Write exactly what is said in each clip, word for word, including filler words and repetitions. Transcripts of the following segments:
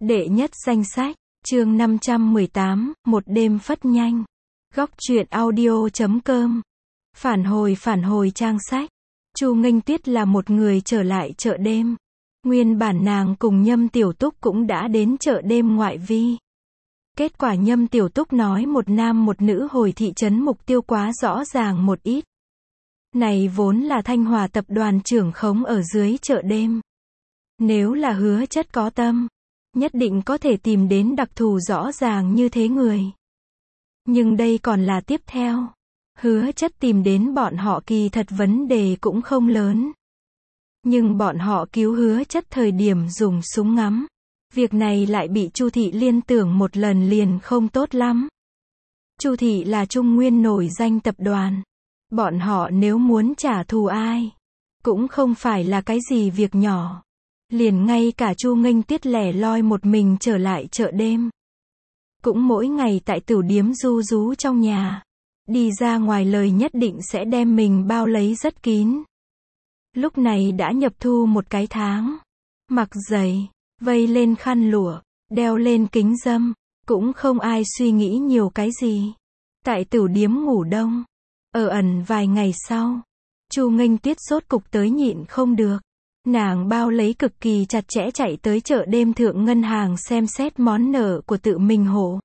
Đệ nhất danh sách, chương năm trăm mười tám, một đêm phất nhanh. Góc truyện audio chấm com. Phản hồi phản hồi trang sách. Chu Nghênh Tuyết là một người trở lại chợ đêm. Nguyên bản nàng cùng Nhâm Tiểu Túc cũng đã đến chợ đêm ngoại vi. Kết quả Nhâm Tiểu Túc nói một nam một nữ hồi thị trấn mục tiêu quá rõ ràng một ít. Này vốn là Thanh Hòa tập đoàn trưởng khống ở dưới chợ đêm. Nếu là Hứa Chất có tâm, nhất định có thể tìm đến đặc thù rõ ràng như thế người. Nhưng đây còn là tiếp theo. Hứa Chất tìm đến bọn họ kỳ thật vấn đề cũng không lớn. Nhưng bọn họ cứu Hứa Chất thời điểm dùng súng ngắm. Việc này lại bị Chu Thị liên tưởng một lần liền không tốt lắm. Chu Thị là Trung Nguyên nổi danh tập đoàn. Bọn họ nếu muốn trả thù ai, cũng không phải là cái gì việc nhỏ. Liền ngay cả Chu Nghênh Tuyết lẻ loi một mình trở lại chợ đêm. Cũng mỗi ngày tại tửu điếm ru rú trong nhà. Đi ra ngoài lời nhất định sẽ đem mình bao lấy rất kín. Lúc này đã nhập thu một cái tháng. Mặc giày, vây lên khăn lụa, đeo lên kính râm. Cũng không ai suy nghĩ nhiều cái gì. Tại tửu điếm ngủ đông. Ở ẩn vài ngày sau, Chu Nghênh Tuyết sốt cục tới nhịn không được. Nàng bao lấy cực kỳ chặt chẽ chạy tới chợ đêm thượng ngân hàng xem xét món nợ của tự mình hộ.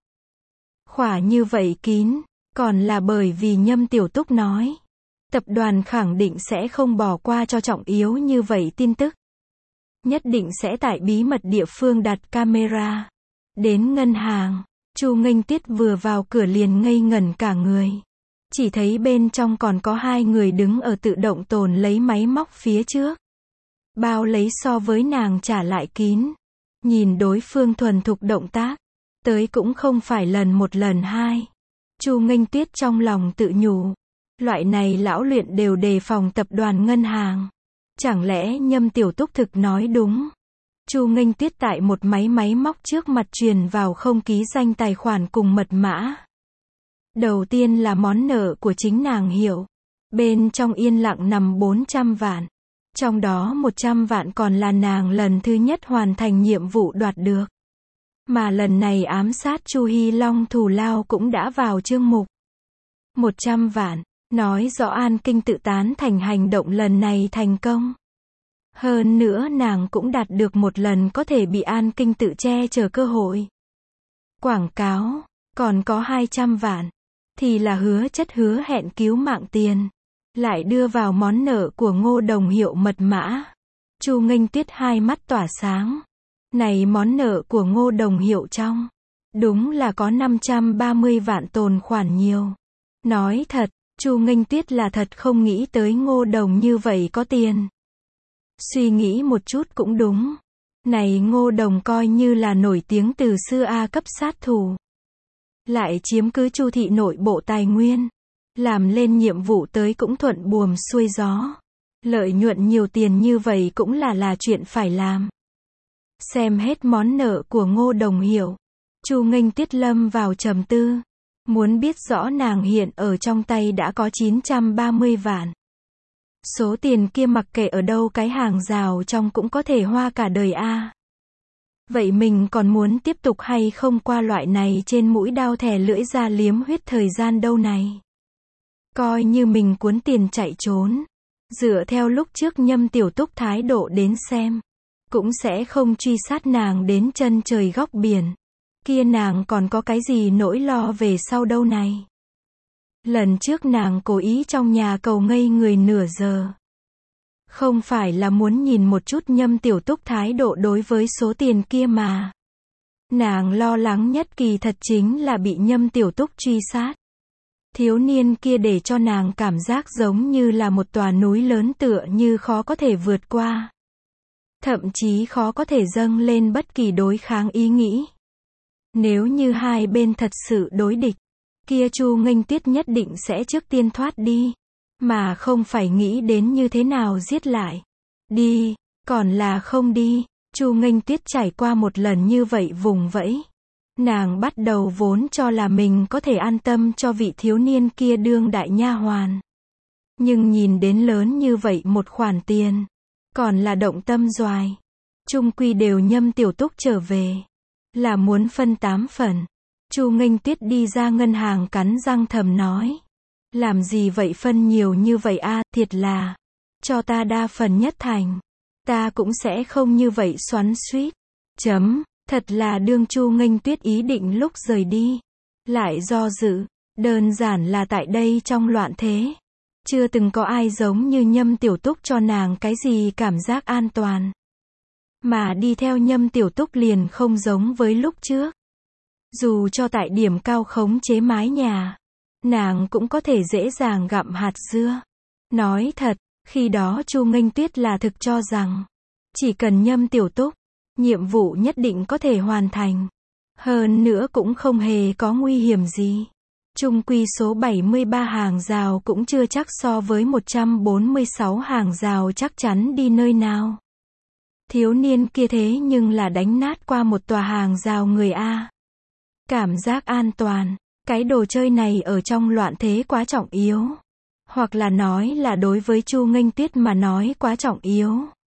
Khỏa như vậy kín, còn là bởi vì Nhâm Tiểu Túc nói. Tập đoàn khẳng định sẽ không bỏ qua cho trọng yếu như vậy tin tức. Nhất định sẽ tại bí mật địa phương đặt camera. Đến ngân hàng, Chu Nghênh Tuyết vừa vào cửa liền ngây ngẩn cả người. Chỉ thấy bên trong còn có hai người đứng ở tự động tồn lấy máy móc phía trước. Bao lấy so với nàng trả lại kín. Nhìn đối phương thuần thục động tác. Tới cũng không phải lần một lần hai. Chu Nghênh Tuyết trong lòng tự nhủ. Loại này lão luyện đều đề phòng tập đoàn ngân hàng. Chẳng lẽ Nhâm Tiểu Túc thực nói đúng. Chu Nghênh Tuyết tại một máy máy móc trước mặt truyền vào không ký danh tài khoản cùng mật mã. Đầu tiên là món nợ của chính nàng hiểu. Bên trong yên lặng nằm bốn trăm vạn. Trong đó một trăm vạn còn là nàng lần thứ nhất hoàn thành nhiệm vụ đoạt được. Mà lần này ám sát Chu Hy Long thù lao cũng đã vào chương mục. một trăm vạn, nói rõ An Kinh tự tán thành hành động lần này thành công. Hơn nữa nàng cũng đạt được một lần có thể bị An Kinh tự che chở cơ hội. Quảng cáo, còn có hai trăm vạn. Thì là Hứa Chất hứa hẹn cứu mạng tiền. Lại đưa vào món nợ của Ngô Đồng Hiệu mật mã. Chu Nghênh Tuyết hai mắt tỏa sáng. Này món nợ của Ngô Đồng Hiệu trong. Đúng là có năm trăm ba mươi vạn tồn khoản nhiều. Nói thật, Chu Nghênh Tuyết là thật không nghĩ tới Ngô Đồng như vậy có tiền. Suy nghĩ một chút cũng đúng. Này Ngô Đồng coi như là nổi tiếng từ xưa A cấp sát thủ. Lại chiếm cứ Chu Thị nội bộ tài nguyên. Làm lên nhiệm vụ tới cũng thuận buồm xuôi gió. Lợi nhuận nhiều tiền như vậy cũng là là chuyện phải làm. Xem hết món nợ của Ngô Đồng Hiệu. Chu Nghênh Tuyết lâm vào trầm tư. Muốn biết rõ nàng hiện ở trong tay đã có chín trăm ba mươi vạn. Số tiền kia mặc kệ ở đâu cái hàng rào trong cũng có thể hoa cả đời a. Vậy mình còn muốn tiếp tục hay không qua loại này trên mũi đao thè lưỡi ra liếm huyết thời gian đâu này. Coi như mình cuốn tiền chạy trốn. Dựa theo lúc trước Nhâm Tiểu Túc thái độ đến xem. Cũng sẽ không truy sát nàng đến chân trời góc biển. Kia nàng còn có cái gì nỗi lo về sau đâu này. Lần trước nàng cố ý trong nhà cầu ngây người nửa giờ. Không phải là muốn nhìn một chút Nhâm Tiểu Túc thái độ đối với số tiền kia mà. Nàng lo lắng nhất kỳ thật chính là bị Nhâm Tiểu Túc truy sát. Thiếu niên kia để cho nàng cảm giác giống như là một tòa núi lớn tựa như khó có thể vượt qua. Thậm chí khó có thể dâng lên bất kỳ đối kháng ý nghĩ. Nếu như hai bên thật sự đối địch, kia Chu Nghênh Tuyết nhất định sẽ trước tiên thoát đi. Mà không phải nghĩ đến như thế nào giết lại. Đi, còn là không đi. Chu Nghênh Tuyết trải qua một lần như vậy vùng vẫy. Nàng bắt đầu vốn cho là mình có thể an tâm cho vị thiếu niên kia đương đại nha hoàn. Nhưng nhìn đến lớn như vậy một khoản tiền. Còn là động tâm doài. Chung quy đều Nhâm Tiểu Túc trở về. Là muốn phân tám phần. Chu Nghênh Tuyết đi ra ngân hàng cắn răng thầm nói. Làm gì vậy phân nhiều như vậy a, thiệt là. Cho ta đa phần nhất thành. Ta cũng sẽ không như vậy xoắn xuýt. Chấm, thật là đương Chu Nghênh Tuyết ý định lúc rời đi. Lại do dự, đơn giản là tại đây trong loạn thế. Chưa từng có ai giống như Nhâm Tiểu Túc cho nàng cái gì cảm giác an toàn. Mà đi theo Nhâm Tiểu Túc liền không giống với lúc trước. Dù cho tại điểm cao khống chế mái nhà, nàng cũng có thể dễ dàng gặm hạt dưa. Nói thật, khi đó Chu Nghênh Tuyết là thực cho rằng, chỉ cần Nhâm Tiểu Túc, nhiệm vụ nhất định có thể hoàn thành. Hơn nữa cũng không hề có nguy hiểm gì. Chung quy số bảy mươi ba hàng rào cũng chưa chắc so với một trăm bốn mươi sáu hàng rào chắc chắn đi nơi nào. Thiếu niên kia thế nhưng là đánh nát qua một tòa hàng rào người A. Cảm giác an toàn, cái đồ chơi này ở trong loạn thế quá trọng yếu. Hoặc là nói là đối với Chu Nghênh Tuyết mà nói quá trọng yếu.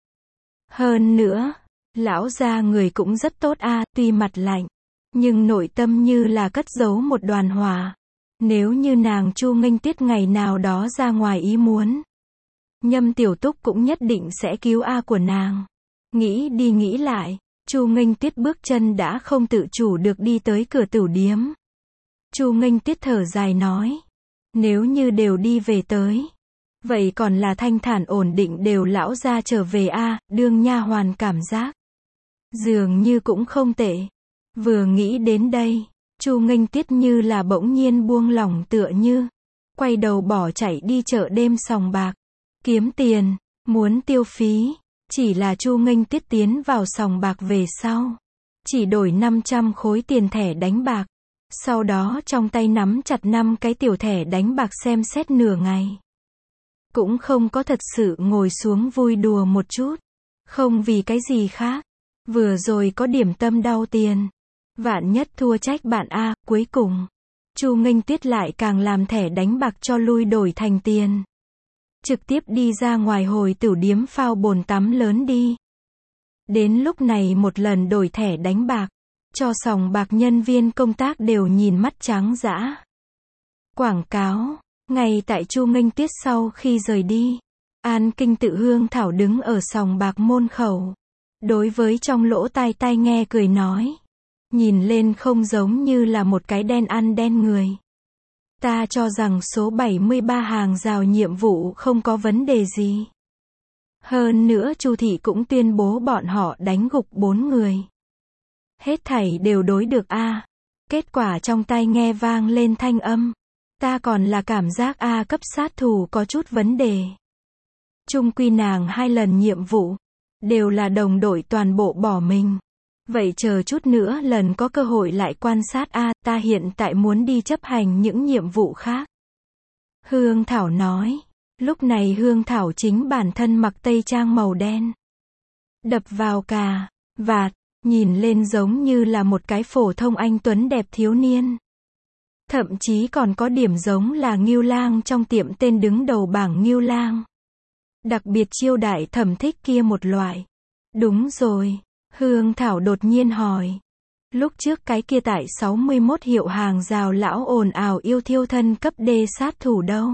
Hơn nữa, lão gia người cũng rất tốt a, tuy mặt lạnh, nhưng nội tâm như là cất giấu một đoàn hỏa. Nếu như nàng Chu Nghênh Tuyết ngày nào đó ra ngoài ý muốn, Nhâm Tiểu Túc cũng nhất định sẽ cứu a của nàng. Nghĩ đi nghĩ lại, Chu Nghênh Tuyết bước chân đã không tự chủ được đi tới cửa tửu điếm. Chu Nghênh Tuyết thở dài nói, nếu như đều đi về tới, vậy còn là thanh thản ổn định đều lão gia trở về a, đương nha hoàn cảm giác dường như cũng không tệ. Vừa nghĩ đến đây, Chu Nghênh Tuyết như là bỗng nhiên buông lỏng tựa như, quay đầu bỏ chạy đi chợ đêm sòng bạc, kiếm tiền, muốn tiêu phí. Chỉ là Chu Nghênh Tuyết tiến vào sòng bạc về sau, chỉ đổi năm trăm khối tiền thẻ đánh bạc, sau đó trong tay nắm chặt năm cái tiểu thẻ đánh bạc xem xét nửa ngày. Cũng không có thật sự ngồi xuống vui đùa một chút, không vì cái gì khác, vừa rồi có điểm tâm đau tiền. Vạn nhất thua trách bạn a, cuối cùng, Chu Nghênh Tuyết lại càng làm thẻ đánh bạc cho lui đổi thành tiền. Trực tiếp đi ra ngoài hồi tửu điếm phao bồn tắm lớn đi. Đến lúc này một lần đổi thẻ đánh bạc, cho sòng bạc nhân viên công tác đều nhìn mắt trắng dã. Quảng cáo, ngay tại Chu Nghênh Tuyết sau khi rời đi, An Kinh Tự Hương Thảo đứng ở sòng bạc môn khẩu. Đối với trong lỗ tai tai nghe cười nói. Nhìn lên không giống như là một cái đen ăn đen người. Ta cho rằng số bảy mươi ba hàng rào nhiệm vụ không có vấn đề gì. Hơn nữa Chu thị cũng tuyên bố bọn họ đánh gục bốn người. Hết thảy đều đối được a. Kết quả trong tai nghe vang lên thanh âm. Ta còn là cảm giác a cấp sát thủ có chút vấn đề. Chung quy nàng hai lần nhiệm vụ, đều là đồng đội toàn bộ bỏ mình. Vậy chờ chút nữa lần có cơ hội lại quan sát a, ta hiện tại muốn đi chấp hành những nhiệm vụ khác. Hương Thảo nói. Lúc này Hương Thảo chính bản thân mặc tây trang màu đen. Đập vào cà, vạt, nhìn lên giống như là một cái phổ thông anh tuấn đẹp thiếu niên. Thậm chí còn có điểm giống là Ngưu Lang trong tiệm tên đứng đầu bảng Ngưu Lang. Đặc biệt chiêu đại thẩm thích kia một loại. Đúng rồi. Hương Thảo đột nhiên hỏi. Lúc trước cái kia tại sáu mươi mốt hiệu hàng rào lão ồn ào yêu thiêu thân cấp D sát thủ đâu?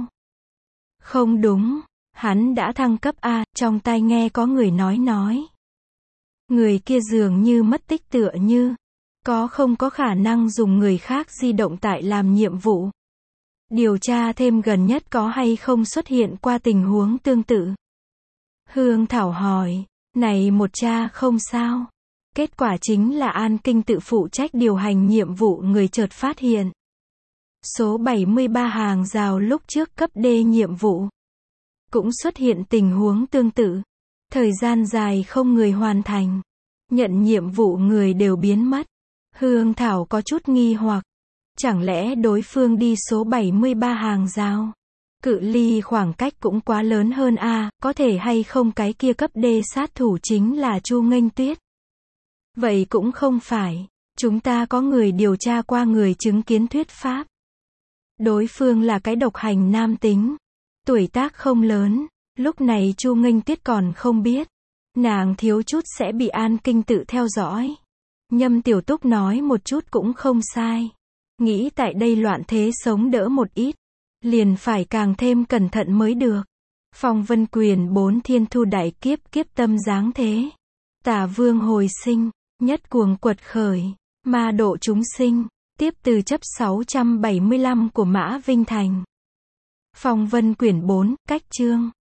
Không đúng, hắn đã thăng cấp A, trong tai nghe có người nói nói. Người kia dường như mất tích tựa như, có không có khả năng dùng người khác di động tại làm nhiệm vụ. Điều tra thêm gần nhất có hay không xuất hiện qua tình huống tương tự. Hương Thảo hỏi. Này một cha không sao. Kết quả chính là An Kinh Tự phụ trách điều hành nhiệm vụ người chợt phát hiện. Số bảy mươi ba hàng rào lúc trước cấp D nhiệm vụ. Cũng xuất hiện tình huống tương tự. Thời gian dài không người hoàn thành. Nhận nhiệm vụ người đều biến mất. Hương Thảo có chút nghi hoặc. Chẳng lẽ đối phương đi số bảy mươi ba hàng rào? Cự ly khoảng cách cũng quá lớn hơn a, có thể hay không cái kia cấp D sát thủ chính là Chu Nghênh Tuyết? Vậy cũng không phải, chúng ta có người điều tra qua người chứng kiến thuyết pháp. Đối phương là cái độc hành nam tính, tuổi tác không lớn, lúc này Chu Nghênh Tuyết còn không biết, nàng thiếu chút sẽ bị An Kinh Tự theo dõi. Nhâm Tiểu Túc nói một chút cũng không sai. Nghĩ tại đây loạn thế sống đỡ một ít, liền phải càng thêm cẩn thận mới được. Phong Vân Quyền bốn thiên thu đại kiếp, kiếp tâm giáng thế. Tả vương hồi sinh, nhất cuồng quật khởi, ma độ chúng sinh, tiếp từ chấp sáu trăm bảy mươi lăm của Mã Vinh Thành. Phong Vân Quyển bốn, cách chương.